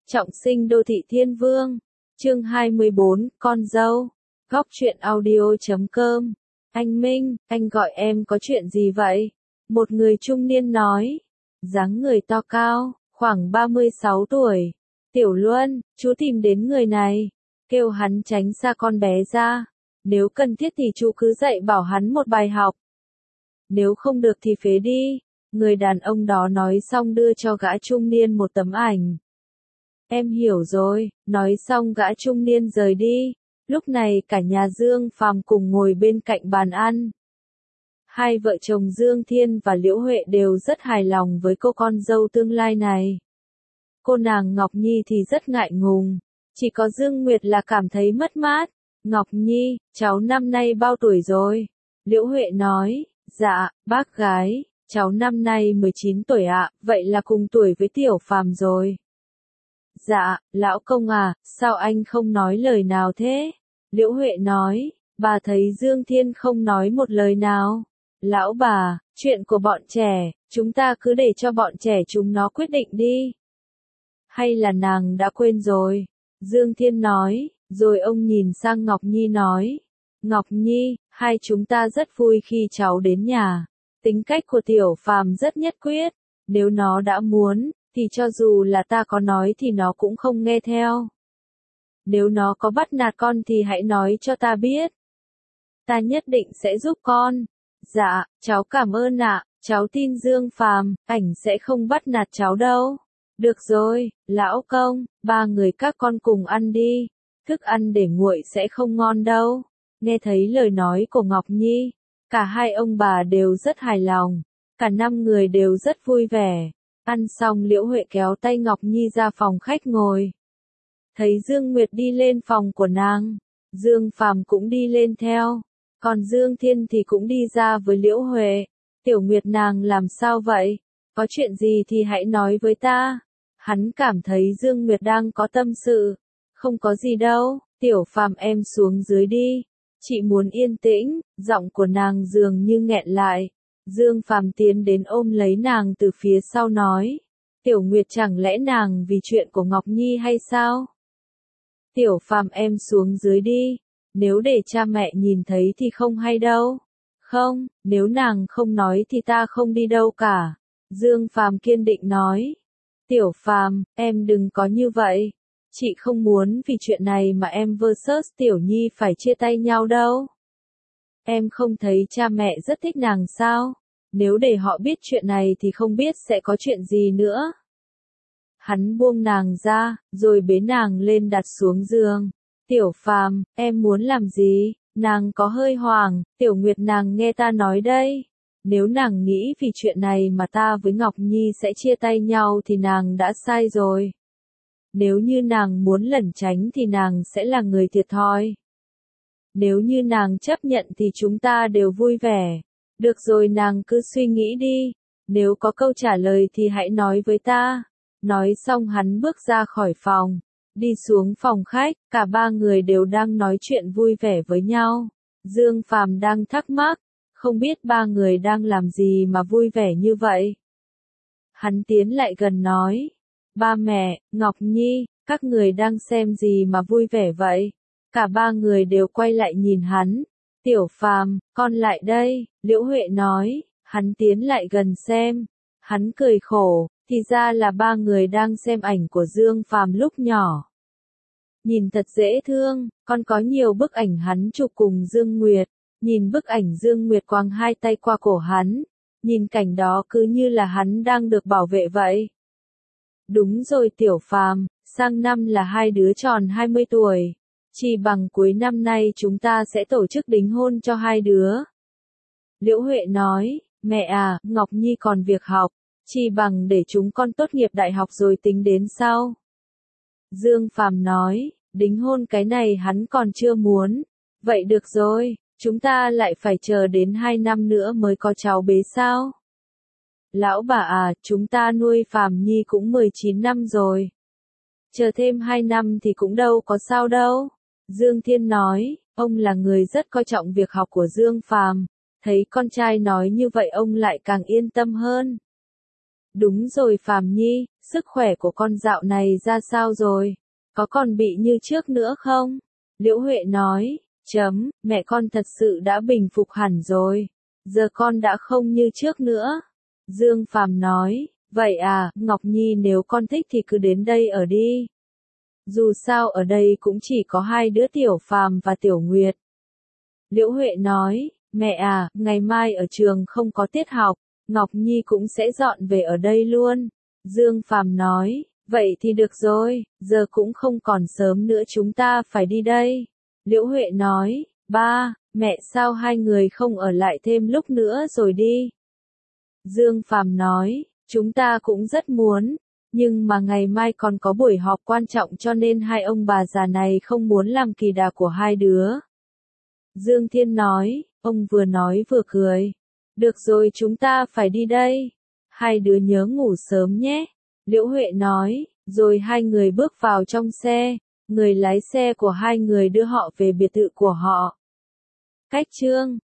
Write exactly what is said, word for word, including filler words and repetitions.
Trọng sinh đô thị thiên vương. Chương hai mươi bốn, con dâu. Góc truyện audio chấm com. Anh Minh, anh gọi em có chuyện gì vậy? Một người trung niên nói. Dáng người to cao, khoảng ba mươi sáu tuổi. Tiểu Luân, chú tìm đến người này. Kêu hắn tránh xa con bé ra. Nếu cần thiết thì chú cứ dạy bảo hắn một bài học. Nếu không được thì phế đi. Người đàn ông đó nói xong đưa cho gã trung niên một tấm ảnh. Em hiểu rồi, nói xong gã trung niên rời đi. Lúc này cả nhà Dương Phàm cùng ngồi bên cạnh bàn ăn. Hai vợ chồng Dương Thiên và Liễu Huệ đều rất hài lòng với cô con dâu tương lai này. Cô nàng Ngọc Nhi thì rất ngại ngùng. Chỉ có Dương Nguyệt là cảm thấy mất mát. Ngọc Nhi, cháu năm nay bao tuổi rồi? Liễu Huệ nói, dạ, bác gái, cháu năm nay mười chín tuổi ạ, vậy là cùng tuổi với Tiểu Phàm rồi. Dạ, lão công à, sao anh không nói lời nào thế? Liễu Huệ nói, bà thấy Dương Thiên không nói một lời nào. Lão bà, chuyện của bọn trẻ, chúng ta cứ để cho bọn trẻ chúng nó quyết định đi. Hay là nàng đã quên rồi? Dương Thiên nói, rồi ông nhìn sang Ngọc Nhi nói. Ngọc Nhi, hai chúng ta rất vui khi cháu đến nhà. Tính cách của Tiểu Phàm rất nhất quyết, nếu nó đã muốn, thì cho dù là ta có nói thì nó cũng không nghe theo. Nếu nó có bắt nạt con thì hãy nói cho ta biết. Ta nhất định sẽ giúp con. Dạ, cháu cảm ơn ạ, cháu tin Dương Phàm, ảnh sẽ không bắt nạt cháu đâu. Được rồi, lão công, ba người các con cùng ăn đi. Thức ăn để nguội sẽ không ngon đâu. Nghe thấy lời nói của Ngọc Nhi, cả hai ông bà đều rất hài lòng. Cả năm người đều rất vui vẻ. Ăn xong Liễu Huệ kéo tay Ngọc Nhi ra phòng khách ngồi. Thấy Dương Nguyệt đi lên phòng của nàng, Dương Phàm cũng đi lên theo. Còn Dương Thiên thì cũng đi ra với Liễu Huệ. Tiểu Nguyệt nàng làm sao vậy? Có chuyện gì thì hãy nói với ta. Hắn cảm thấy Dương Nguyệt đang có tâm sự. Không có gì đâu, Tiểu Phàm em xuống dưới đi. Chị muốn yên tĩnh, giọng của nàng dường như nghẹn lại. Dương Phàm tiến đến ôm lấy nàng từ phía sau nói. Tiểu Nguyệt chẳng lẽ nàng vì chuyện của Ngọc Nhi hay sao? Tiểu Phàm em xuống dưới đi. Nếu để cha mẹ nhìn thấy thì không hay đâu. Không, nếu nàng không nói thì ta không đi đâu cả. Dương Phàm kiên định nói. Tiểu Phàm, em đừng có như vậy. Chị không muốn vì chuyện này mà em versus Tiểu Nhi phải chia tay nhau đâu. Em không thấy cha mẹ rất thích nàng sao? Nếu để họ biết chuyện này thì không biết sẽ có chuyện gì nữa. Hắn buông nàng ra, rồi bế nàng lên đặt xuống giường. Tiểu Phàm, em muốn làm gì? Nàng có hơi hoảng, Tiểu Nguyệt nàng nghe ta nói đây. Nếu nàng nghĩ vì chuyện này mà ta với Ngọc Nhi sẽ chia tay nhau thì nàng đã sai rồi. Nếu như nàng muốn lẩn tránh thì nàng sẽ là người thiệt thòi. Nếu như nàng chấp nhận thì chúng ta đều vui vẻ. Được rồi nàng cứ suy nghĩ đi. Nếu có câu trả lời thì hãy nói với ta. Nói xong hắn bước ra khỏi phòng. Đi xuống phòng khách, cả ba người đều đang nói chuyện vui vẻ với nhau. Dương Phàm đang thắc mắc, không biết ba người đang làm gì mà vui vẻ như vậy. Hắn tiến lại gần nói. Ba mẹ, Ngọc Nhi, các người đang xem gì mà vui vẻ vậy? Cả ba người đều quay lại nhìn hắn. Tiểu Phàm, con lại đây, Liễu Huệ nói. Hắn tiến lại gần xem. Hắn cười khổ, thì ra là ba người đang xem ảnh của Dương Phàm lúc nhỏ. Nhìn thật dễ thương, con có nhiều bức ảnh hắn chụp cùng Dương Nguyệt. Nhìn bức ảnh Dương Nguyệt quàng hai tay qua cổ hắn. Nhìn cảnh đó cứ như là hắn đang được bảo vệ vậy. Đúng rồi Tiểu Phàm, sang năm là hai đứa tròn hai mươi tuổi. Chỉ bằng cuối năm nay chúng ta sẽ tổ chức đính hôn cho hai đứa. Liễu Huệ nói, mẹ à, Ngọc Nhi còn việc học. Chỉ bằng để chúng con tốt nghiệp đại học rồi tính đến sau. Dương Phàm nói, đính hôn cái này hắn còn chưa muốn. Vậy được rồi, chúng ta lại phải chờ đến hai năm nữa mới có cháu bé sao? Lão bà à, chúng ta nuôi Phàm Nhi cũng mười chín năm rồi. Chờ thêm hai năm thì cũng đâu có sao đâu. Dương Thiên nói, ông là người rất coi trọng việc học của Dương Phàm. Thấy con trai nói như vậy ông lại càng yên tâm hơn. Đúng rồi Phàm Nhi, sức khỏe của con dạo này ra sao rồi? Có còn bị như trước nữa không? Liễu Huệ nói, chấm, mẹ con thật sự đã bình phục hẳn rồi. Giờ con đã không như trước nữa. Dương Phàm nói, vậy à, Ngọc Nhi nếu con thích thì cứ đến đây ở đi. Dù sao ở đây cũng chỉ có hai đứa Tiểu Phàm và Tiểu Nguyệt. Liễu Huệ nói, mẹ à, ngày mai ở trường không có tiết học, Ngọc Nhi cũng sẽ dọn về ở đây luôn. Dương Phàm nói, vậy thì được rồi, giờ cũng không còn sớm nữa chúng ta phải đi đây. Liễu Huệ nói, ba, mẹ sao hai người không ở lại thêm lúc nữa rồi đi. Dương Phàm nói, chúng ta cũng rất muốn, nhưng mà ngày mai còn có buổi họp quan trọng cho nên hai ông bà già này không muốn làm kỳ đà của hai đứa. Dương Thiên nói, ông vừa nói vừa cười. Được rồi chúng ta phải đi đây. Hai đứa nhớ ngủ sớm nhé. Liễu Huệ nói, rồi hai người bước vào trong xe. Người lái xe của hai người đưa họ về biệt thự của họ. Cách chương